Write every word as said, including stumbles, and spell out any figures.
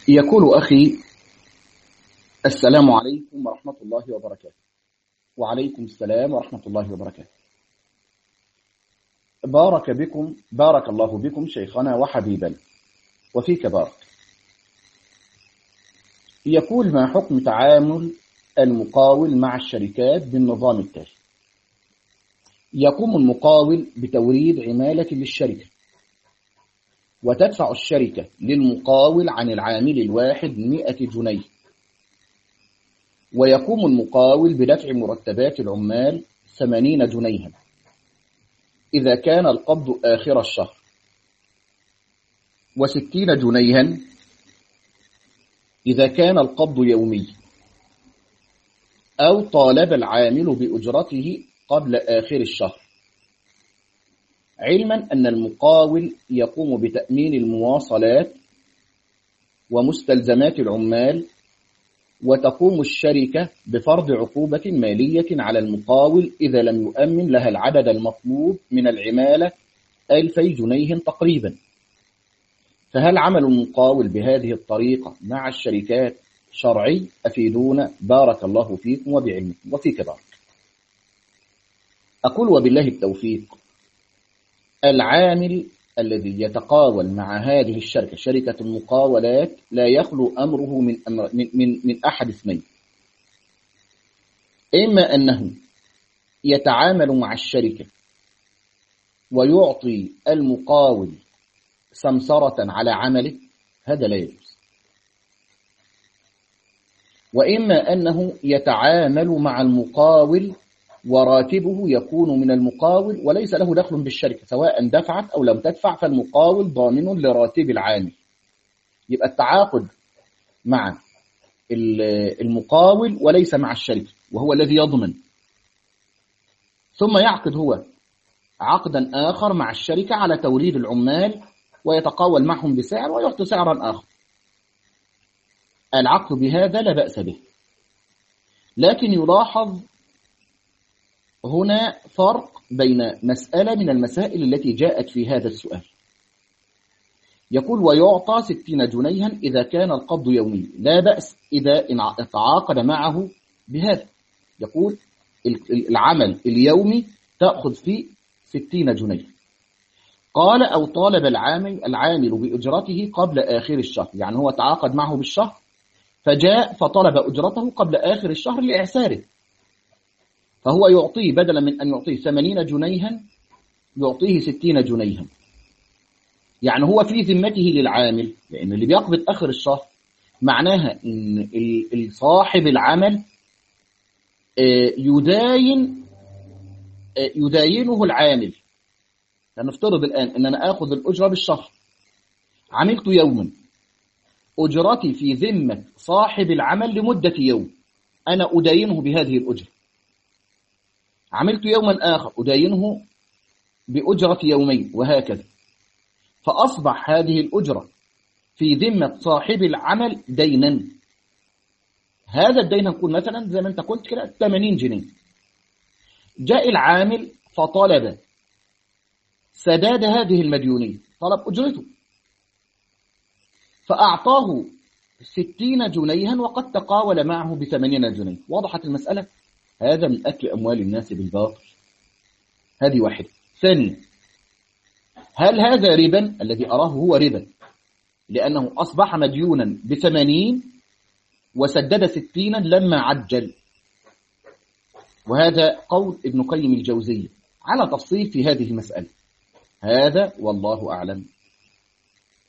يقول أخي: السلام عليكم ورحمة الله وبركاته. وعليكم السلام ورحمة الله وبركاته. بارك بكم بارك الله بكم شيخنا وحبيبا، وفيك بارك. يقول: ما حكم تعامل المقاول مع الشركات بالنظام التالي؟ يقوم المقاول بتوريد عمالة للشركة، وتدفع الشركة للمقاول عن العامل الواحد مئة جنيه، ويقوم المقاول بدفع مرتبات العمال ثمانين جنيها إذا كان القبض آخر الشهر، وستين جنيها إذا كان القبض يومي، أو طالب العامل بأجرته قبل آخر الشهر، علما أن المقاول يقوم بتأمين المواصلات ومستلزمات العمال، وتقوم الشركة بفرض عقوبة مالية على المقاول إذا لم يؤمن لها العدد المطلوب من العمالة ألفي جنيه تقريبا. فهل عمل المقاول بهذه الطريقة مع الشركات شرعي؟ أفيدونا بارك الله فيكم وبعلمكم، وفيك بارك. أقول: وبالله التوفيق. العامل الذي يتقاول مع هذه الشركة، شركة المقاولات، لا يخلو أمره من, أمر من, من, من أحد اثنين: إما أنه يتعامل مع الشركة ويعطي المقاول سمسرة على عمله، هذا لا يجوز، وإما أنه يتعامل مع المقاول وراتبه يكون من المقاول وليس له دخل بالشركة، سواء دفعت أو لم تدفع فالمقاول ضامن لراتب العامل. يبقى التعاقد مع المقاول وليس مع الشركة، وهو الذي يضمن، ثم يعقد هو عقدا آخر مع الشركة على توريد العمال ويتقاول معهم بسعر ويعطي سعرا آخر. العقد بهذا لا بأس به، لكن يلاحظ هنا فرق بين مسألة من المسائل التي جاءت في هذا السؤال. يقول: ويعطى ستين جنيها إذا كان القبض يومي، لا بأس إذا تعاقد معه بهذا. يقول: العمل اليومي تأخذ فيه ستين جنيه. قال: أو طالب العامل العامل بأجرته قبل آخر الشهر، يعني هو تعاقد معه بالشهر فجاء فطلب أجرته قبل آخر الشهر لإعساره، فهو يعطيه بدلا من أن يعطيه ثمانين جنيها يعطيه ستين جنيها، يعني هو في ذمته للعامل، لأن اللي بيقبض آخر الشهر معناها إن صاحب العمل يداين يداينه العامل. فنفترض الآن أن أنا آخذ الأجرة بالشهر، عملت يوما، أجرتي في ذمة صاحب العمل لمدة يوم، أنا أداينه بهذه الأجرة. عملت يوما آخر أداينه بأجرة يومين، وهكذا، فأصبح هذه الأجرة في ذمة صاحب العمل دينا. هذا الدين نقول مثلا زي ما أنت قلت كده ثمانين جنيه. جاء العامل فطلب سداد هذه المديونية، طلب أجرته، فأعطاه ستين جنيها وقد تقاول معه بثمانين جنيه. وضحت المسألة؟ هذا من أكل أموال الناس بالباطل. هذه واحدة. ثانيا: هل هذا ربا؟ الذي أراه هو ربا، لأنه أصبح مديونا بثمانين وسدد ستينا لما عجل، وهذا قول ابن قيم الجوزية على تفصيل في هذه المسألة. هذا والله أعلم.